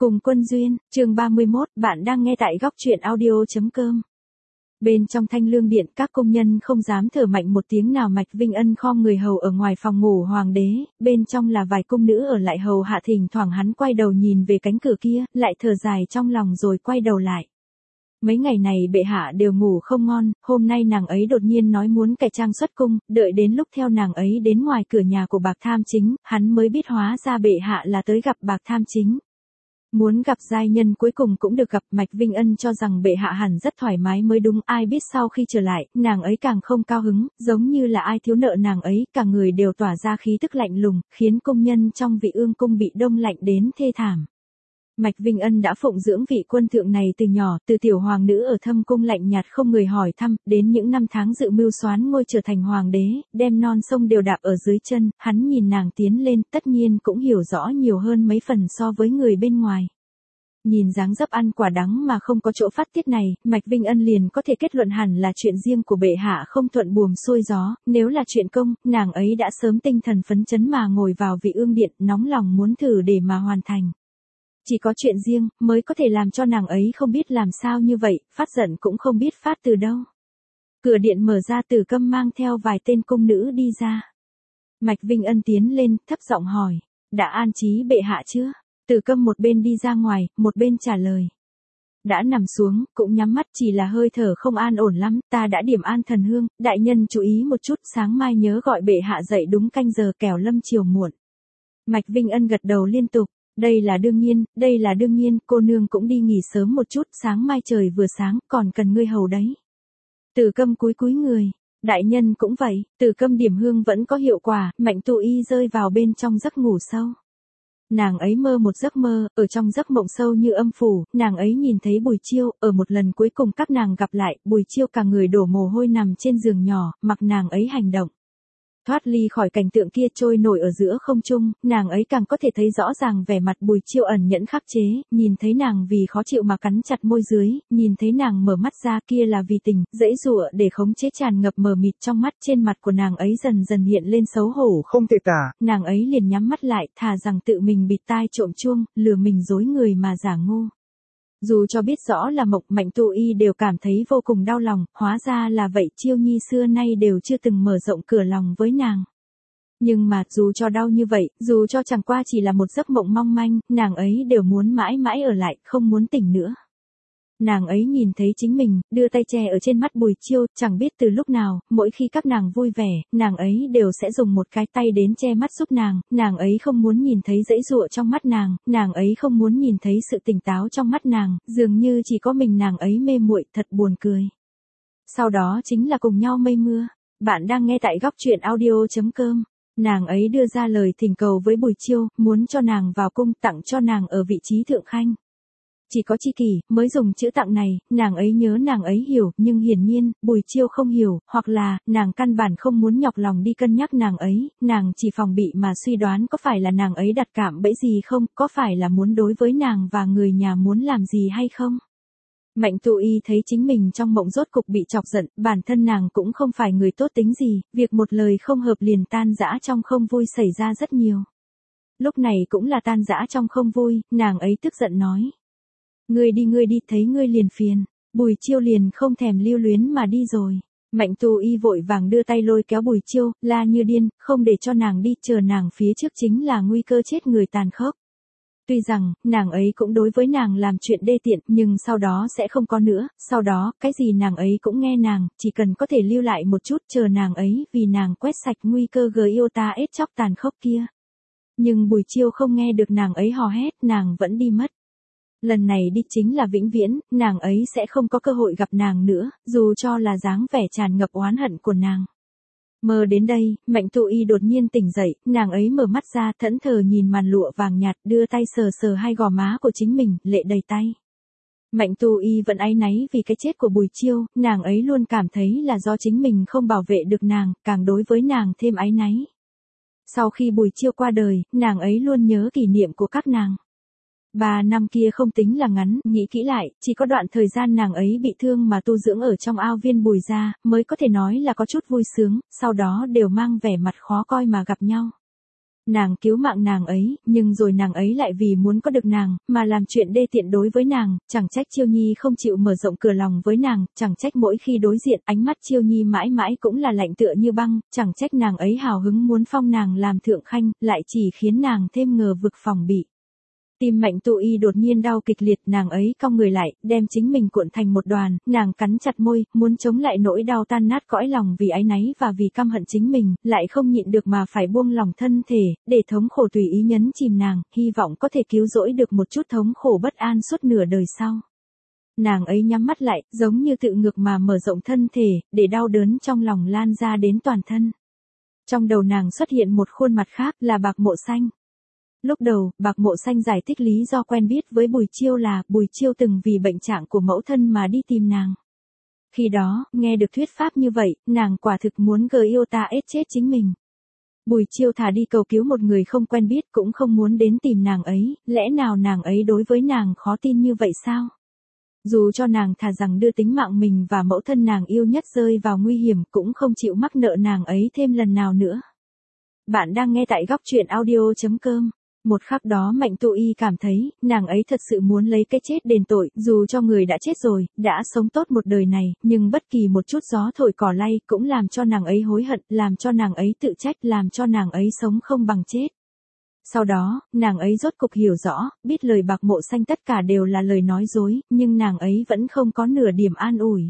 Cùng Quân Duyên, chương 31, bạn đang nghe tại góc truyện audio.com. Bên trong Thanh Lương Điện, các công nhân không dám thở mạnh một tiếng nào. Mạch Vinh Ân khom người hầu ở ngoài phòng ngủ hoàng đế, bên trong là vài cung nữ ở lại hầu hạ. Thỉnh thoảng hắn quay đầu nhìn về cánh cửa kia, lại thở dài trong lòng rồi quay đầu lại. Mấy ngày này bệ hạ đều ngủ không ngon, hôm nay nàng ấy đột nhiên nói muốn cải trang xuất cung, đợi đến lúc theo nàng ấy đến ngoài cửa nhà của Bạc Tham Chính, hắn mới biết hóa ra bệ hạ là tới gặp Bạc Tham Chính. Muốn gặp giai nhân cuối cùng cũng được gặp. Mạch Vinh Ân cho rằng bệ hạ hẳn rất thoải mái mới đúng, ai biết sau khi trở lại, nàng ấy càng không cao hứng, giống như là ai thiếu nợ nàng ấy, cả người đều tỏa ra khí tức lạnh lùng, khiến công nhân trong Vị Ương cung bị đông lạnh đến thê thảm. Mạch Vinh Ân đã phụng dưỡng vị quân thượng này từ nhỏ, từ tiểu hoàng nữ ở thâm cung lạnh nhạt không người hỏi thăm, đến những năm tháng dự mưu soán ngôi trở thành hoàng đế, đem non sông đều đạp ở dưới chân, hắn nhìn nàng tiến lên, tất nhiên cũng hiểu rõ nhiều hơn mấy phần so với người bên ngoài. Nhìn dáng dấp ăn quả đắng mà không có chỗ phát tiết này, Mạch Vinh Ân liền có thể kết luận hẳn là chuyện riêng của bệ hạ không thuận buồm xuôi gió, nếu là chuyện công, nàng ấy đã sớm tinh thần phấn chấn mà ngồi vào Vị Ương điện, nóng lòng muốn thử để mà hoàn thành. Chỉ có chuyện riêng mới có thể làm cho nàng ấy không biết làm sao như vậy, phát giận cũng không biết phát từ đâu. Cửa điện mở ra, Tử Câm mang theo vài tên cung nữ đi ra. Mạch Vinh Ân tiến lên, thấp giọng hỏi, đã an trí bệ hạ chưa? Tử Câm một bên đi ra ngoài, một bên trả lời. Đã nằm xuống, cũng nhắm mắt, chỉ là hơi thở không an ổn lắm, ta đã điểm an thần hương, đại nhân chú ý một chút, sáng mai nhớ gọi bệ hạ dậy đúng canh giờ kẻo lâm chiều muộn. Mạch Vinh Ân gật đầu liên tục. Đây là đương nhiên, cô nương cũng đi nghỉ sớm một chút, sáng mai trời vừa sáng, còn cần ngươi hầu đấy. Tử Câm cúi người, đại nhân cũng vậy. Tử Câm điểm hương vẫn có hiệu quả, Mạnh Tu Y rơi vào bên trong giấc ngủ sâu. Nàng ấy mơ một giấc mơ, ở trong giấc mộng sâu như âm phủ, nàng ấy nhìn thấy Bùi Chiêu, ở một lần cuối cùng các nàng gặp lại, Bùi Chiêu cả người đổ mồ hôi nằm trên giường nhỏ, mặc nàng ấy hành động. Thoát ly khỏi cảnh tượng kia trôi nổi ở giữa không trung, nàng ấy càng có thể thấy rõ ràng vẻ mặt Bùi Chiêu ẩn nhẫn khắc chế, nhìn thấy nàng vì khó chịu mà cắn chặt môi dưới, nhìn thấy nàng mở mắt ra kia là vì tình, dãy dụa để khống chế tràn ngập mờ mịt trong mắt, trên mặt của nàng ấy dần dần hiện lên xấu hổ không thể tả, nàng ấy liền nhắm mắt lại, thà rằng tự mình bịt tai trộm chuông, lừa mình dối người mà giả ngu. Dù cho biết rõ là mộng, Mạnh Tu Y đều cảm thấy vô cùng đau lòng, hóa ra là vậy, Chiêu Nhi xưa nay đều chưa từng mở rộng cửa lòng với nàng. Nhưng mà, dù cho đau như vậy, dù cho chẳng qua chỉ là một giấc mộng mong manh, nàng ấy đều muốn mãi mãi ở lại, không muốn tỉnh nữa. Nàng ấy nhìn thấy chính mình, đưa tay che ở trên mắt Bùi Chiêu, chẳng biết từ lúc nào, mỗi khi các nàng vui vẻ, nàng ấy đều sẽ dùng một cái tay đến che mắt giúp nàng ấy không muốn nhìn thấy dãy dụa trong mắt nàng ấy không muốn nhìn thấy sự tỉnh táo trong mắt nàng, dường như chỉ có mình nàng ấy mê muội, thật buồn cười. Sau đó chính là cùng nhau mây mưa. Bạn đang nghe tại góc truyện audio.com. Nàng ấy đưa ra lời thỉnh cầu với Bùi Chiêu, muốn cho nàng vào cung, tặng cho nàng ở vị trí thượng khanh. Chỉ có Chi Kỷ mới dùng chữ tặng này, nàng ấy nhớ nàng ấy hiểu, nhưng hiển nhiên, Bùi Chiêu không hiểu, hoặc là, nàng căn bản không muốn nhọc lòng đi cân nhắc nàng ấy, nàng chỉ phòng bị mà suy đoán có phải là nàng ấy đặt cạm bẫy gì không, có phải là muốn đối với nàng và người nhà muốn làm gì hay không. Mạnh Tu Y thấy chính mình trong mộng rốt cục bị chọc giận, bản thân nàng cũng không phải người tốt tính gì, việc một lời không hợp liền tan rã trong không vui xảy ra rất nhiều. Lúc này cũng là tan rã trong không vui, nàng ấy tức giận nói. Ngươi đi, thấy ngươi liền phiền. Bùi Chiêu liền không thèm lưu luyến mà đi rồi. Mạnh Tu Y vội vàng đưa tay lôi kéo Bùi Chiêu, la như điên, không để cho nàng đi, chờ nàng phía trước chính là nguy cơ chết người tàn khốc. Tuy rằng, nàng ấy cũng đối với nàng làm chuyện đê tiện, nhưng sau đó sẽ không có nữa, sau đó, cái gì nàng ấy cũng nghe nàng, chỉ cần có thể lưu lại một chút, chờ nàng ấy, vì nàng quét sạch nguy cơ iota ết chóc tàn khốc kia. Nhưng Bùi Chiêu không nghe được nàng ấy hò hét, nàng vẫn đi mất. Lần này đi chính là vĩnh viễn, nàng ấy sẽ không có cơ hội gặp nàng nữa, dù cho là dáng vẻ tràn ngập oán hận của nàng. Mơ đến đây, Mạnh Tu Y đột nhiên tỉnh dậy, nàng ấy mở mắt ra, thẫn thờ nhìn màn lụa vàng nhạt, đưa tay sờ sờ hai gò má của chính mình, lệ đầy tay. Mạnh Tu Y vẫn áy náy vì cái chết của Bùi Chiêu, nàng ấy luôn cảm thấy là do chính mình không bảo vệ được nàng, càng đối với nàng thêm áy náy. Sau khi Bùi Chiêu qua đời, nàng ấy luôn nhớ kỷ niệm của các nàng. 3 năm kia không tính là ngắn, nghĩ kỹ lại, chỉ có đoạn thời gian nàng ấy bị thương mà tu dưỡng ở trong ao viên Bùi gia, mới có thể nói là có chút vui sướng, sau đó đều mang vẻ mặt khó coi mà gặp nhau. Nàng cứu mạng nàng ấy, nhưng rồi nàng ấy lại vì muốn có được nàng, mà làm chuyện đê tiện đối với nàng, chẳng trách Chiêu Nhi không chịu mở rộng cửa lòng với nàng, chẳng trách mỗi khi đối diện ánh mắt Chiêu Nhi mãi mãi cũng là lạnh tựa như băng, chẳng trách nàng ấy hào hứng muốn phong nàng làm thượng khanh, lại chỉ khiến nàng thêm ngờ vực phòng bị. Tim Mạnh Tu Y đột nhiên đau kịch liệt, nàng ấy cong người lại, đem chính mình cuộn thành một đoàn, nàng cắn chặt môi, muốn chống lại nỗi đau tan nát cõi lòng vì áy náy và vì căm hận chính mình, lại không nhịn được mà phải buông lòng thân thể, để thống khổ tùy ý nhấn chìm nàng, hy vọng có thể cứu rỗi được một chút thống khổ bất an suốt nửa đời sau. Nàng ấy nhắm mắt lại, giống như tự ngược mà mở rộng thân thể, để đau đớn trong lòng lan ra đến toàn thân. Trong đầu nàng xuất hiện một khuôn mặt khác là Bạc Mộ Xanh. Lúc đầu, Bạc Mộ Xanh giải thích lý do quen biết với Bùi Chiêu là Bùi Chiêu từng vì bệnh trạng của mẫu thân mà đi tìm nàng. Khi đó, nghe được thuyết pháp như vậy, nàng quả thực muốn gờ yêu ta ết chết chính mình. Bùi Chiêu thà đi cầu cứu một người không quen biết cũng không muốn đến tìm nàng ấy, lẽ nào nàng ấy đối với nàng khó tin như vậy sao? Dù cho nàng thà rằng đưa tính mạng mình và mẫu thân nàng yêu nhất rơi vào nguy hiểm cũng không chịu mắc nợ nàng ấy thêm lần nào nữa. Bạn đang nghe tại góc truyện audio.com. Một khắc đó Mạnh Tu Y cảm thấy, nàng ấy thật sự muốn lấy cái chết đền tội, dù cho người đã chết rồi, đã sống tốt một đời này, nhưng bất kỳ một chút gió thổi cỏ lay cũng làm cho nàng ấy hối hận, làm cho nàng ấy tự trách, làm cho nàng ấy sống không bằng chết. Sau đó, nàng ấy rốt cục hiểu rõ, biết lời Bạc Mộ Xanh tất cả đều là lời nói dối, nhưng nàng ấy vẫn không có nửa điểm an ủi.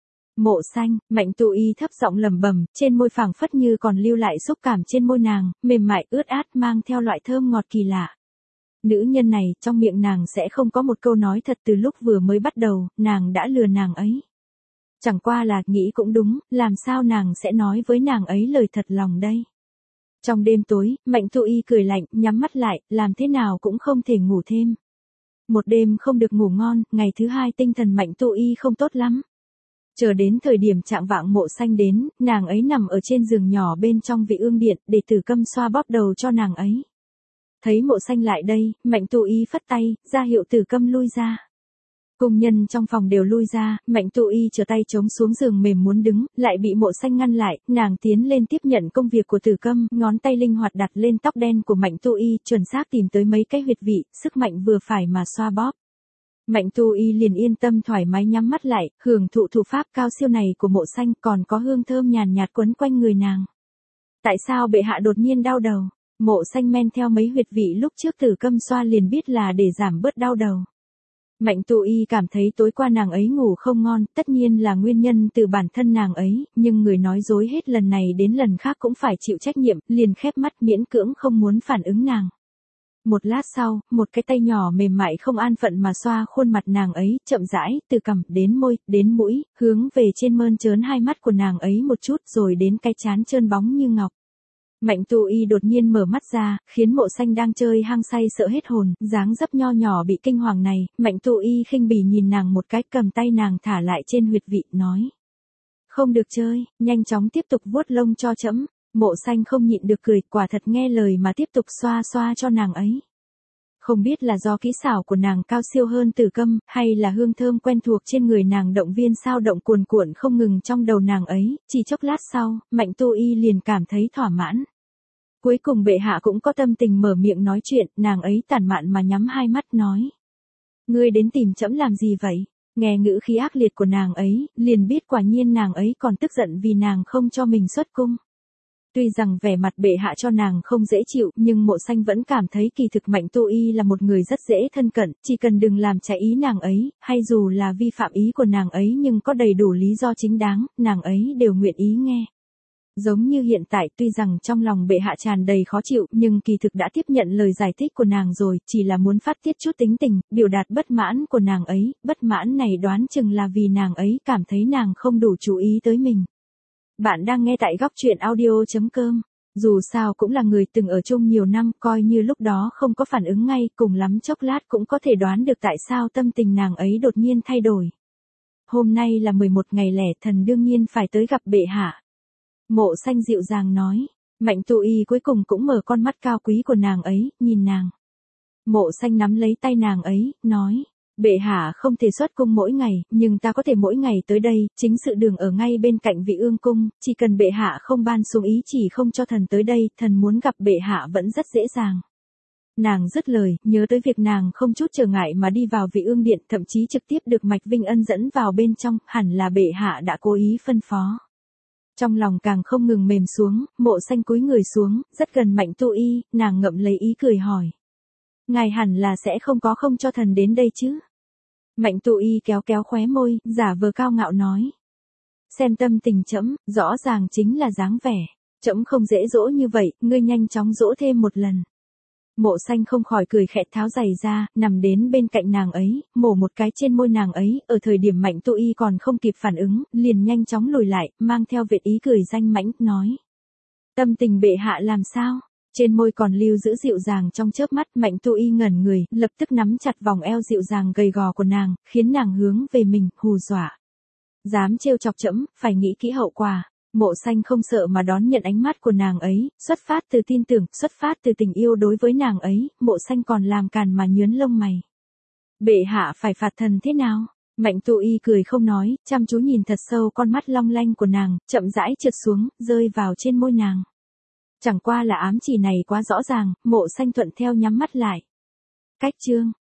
Mộ Xanh, Mạnh Tu Y thấp giọng lẩm bẩm, trên môi phảng phất như còn lưu lại xúc cảm trên môi nàng, mềm mại ướt át mang theo loại thơm ngọt kỳ lạ. Nữ nhân này, trong miệng nàng sẽ không có một câu nói thật từ lúc vừa mới bắt đầu, nàng đã lừa nàng ấy. Chẳng qua là, nghĩ cũng đúng, làm sao nàng sẽ nói với nàng ấy lời thật lòng đây. Trong đêm tối, Mạnh Tu Y cười lạnh, nhắm mắt lại, làm thế nào cũng không thể ngủ thêm. Một đêm không được ngủ ngon, ngày thứ hai tinh thần Mạnh Tu Y không tốt lắm. Chờ đến thời điểm chạng vạng Mộ Xanh đến, nàng ấy nằm ở trên giường nhỏ bên trong vị ương điện, để Tử Câm xoa bóp đầu cho nàng ấy. Thấy Mộ Xanh lại đây, Mạnh Tu Y phất tay, ra hiệu Tử Câm lui ra. Cung nhân trong phòng đều lui ra, Mạnh Tu Y trở tay chống xuống giường mềm muốn đứng, lại bị Mộ Xanh ngăn lại, nàng tiến lên tiếp nhận công việc của Tử Câm, ngón tay linh hoạt đặt lên tóc đen của Mạnh Tu Y, chuẩn xác tìm tới mấy cái huyệt vị, sức mạnh vừa phải mà xoa bóp. Mạnh Tu Y liền yên tâm thoải mái nhắm mắt lại, hưởng thụ thủ pháp cao siêu này của Mộ Xanh, còn có hương thơm nhàn nhạt quấn quanh người nàng. Tại sao bệ hạ đột nhiên đau đầu? Mộ Xanh men theo mấy huyệt vị lúc trước Tử Câm xoa liền biết là để giảm bớt đau đầu. Mạnh Tu Y cảm thấy tối qua nàng ấy ngủ không ngon, tất nhiên là nguyên nhân từ bản thân nàng ấy, nhưng người nói dối hết lần này đến lần khác cũng phải chịu trách nhiệm, liền khép mắt miễn cưỡng không muốn phản ứng nàng. Một lát sau, một cái tay nhỏ mềm mại không an phận mà xoa khuôn mặt nàng ấy, chậm rãi, từ cằm, đến môi, đến mũi, hướng về trên mơn trớn hai mắt của nàng ấy một chút rồi đến cái trán trơn bóng như ngọc. Mạnh Tu Y đột nhiên mở mắt ra, khiến Mộ Xanh đang chơi hang say sợ hết hồn, dáng dấp nho nhỏ bị kinh hoàng này, Mạnh Tu Y khinh bỉ nhìn nàng một cái, cầm tay nàng thả lại trên huyệt vị, nói. Không được chơi, nhanh chóng tiếp tục vuốt lông cho trẫm. Mộ Xanh không nhịn được cười, quả thật nghe lời mà tiếp tục xoa xoa cho nàng ấy. Không biết là do kỹ xảo của nàng cao siêu hơn Tử Câm, hay là hương thơm quen thuộc trên người nàng động viên sao động cuồn cuộn không ngừng trong đầu nàng ấy, chỉ chốc lát sau, Mạnh Tu Y liền cảm thấy thỏa mãn. Cuối cùng bệ hạ cũng có tâm tình mở miệng nói chuyện, nàng ấy tản mạn mà nhắm hai mắt nói. Ngươi đến tìm trẫm làm gì vậy? Nghe ngữ khí ác liệt của nàng ấy, liền biết quả nhiên nàng ấy còn tức giận vì nàng không cho mình xuất cung. Tuy rằng vẻ mặt bệ hạ cho nàng không dễ chịu, nhưng Mộ Xanh vẫn cảm thấy kỳ thực Mạnh Tu Y là một người rất dễ thân cận, chỉ cần đừng làm trái ý nàng ấy, hay dù là vi phạm ý của nàng ấy nhưng có đầy đủ lý do chính đáng, nàng ấy đều nguyện ý nghe. Giống như hiện tại, tuy rằng trong lòng bệ hạ tràn đầy khó chịu, nhưng kỳ thực đã tiếp nhận lời giải thích của nàng rồi, chỉ là muốn phát tiết chút tính tình, biểu đạt bất mãn của nàng ấy, bất mãn này đoán chừng là vì nàng ấy cảm thấy nàng không đủ chú ý tới mình. Bạn đang nghe tại góc truyện audio.com. Dù sao cũng là người từng ở chung nhiều năm, coi như lúc đó không có phản ứng ngay, cùng lắm chốc lát cũng có thể đoán được tại sao tâm tình nàng ấy đột nhiên thay đổi. Hôm nay là 11 ngày lẻ, thần đương nhiên phải tới gặp bệ hạ. Mộ Xanh dịu dàng nói. Mạnh Tu Y cuối cùng cũng mở con mắt cao quý của nàng ấy, nhìn nàng. Mộ Xanh nắm lấy tay nàng ấy, nói. Bệ hạ không thể xuất cung mỗi ngày, nhưng ta có thể mỗi ngày tới đây, chính sự đường ở ngay bên cạnh Vị Ương cung, chỉ cần bệ hạ không ban xuống ý chỉ không cho thần tới đây, thần muốn gặp bệ hạ vẫn rất dễ dàng. Nàng dứt lời, nhớ tới việc nàng không chút trở ngại mà đi vào Vị Ương điện, thậm chí trực tiếp được Mạch Vinh Ân dẫn vào bên trong, hẳn là bệ hạ đã cố ý phân phó. Trong lòng càng không ngừng mềm xuống, Mộ Xanh cúi người xuống, rất gần Mạnh Tu Y, nàng ngậm lấy ý cười hỏi. Ngài hẳn là sẽ không cho thần đến đây chứ? Mạnh Tu Y kéo kéo khóe môi, giả vờ cao ngạo nói. Xem tâm tình trẫm, rõ ràng chính là dáng vẻ. Trẫm không dễ dỗ như vậy, ngươi nhanh chóng dỗ thêm một lần. Mộ Xanh không khỏi cười khẽ tháo giày ra, nằm đến bên cạnh nàng ấy, mổ một cái trên môi nàng ấy, ở thời điểm Mạnh Tu Y còn không kịp phản ứng, liền nhanh chóng lùi lại, mang theo vệt ý cười danh mãnh, nói. Tâm tình bệ hạ làm sao? Trên môi còn lưu giữ dịu dàng trong chớp mắt, Mạnh Tu Y ngẩn người, lập tức nắm chặt vòng eo dịu dàng gầy gò của nàng, khiến nàng hướng về mình, hù dọa. Dám trêu chọc trẫm, phải nghĩ kỹ hậu quả. Mộ Xanh không sợ mà đón nhận ánh mắt của nàng ấy, xuất phát từ tin tưởng, xuất phát từ tình yêu đối với nàng ấy, Mộ Xanh còn làm càn mà nhướng lông mày. Bệ hạ phải phạt thần thế nào? Mạnh Tu Y cười không nói, chăm chú nhìn thật sâu con mắt long lanh của nàng, chậm rãi trượt xuống, rơi vào trên môi nàng. Chẳng qua là ám chỉ này quá rõ ràng, Mộ Xanh thuận theo nhắm mắt lại. Cách chương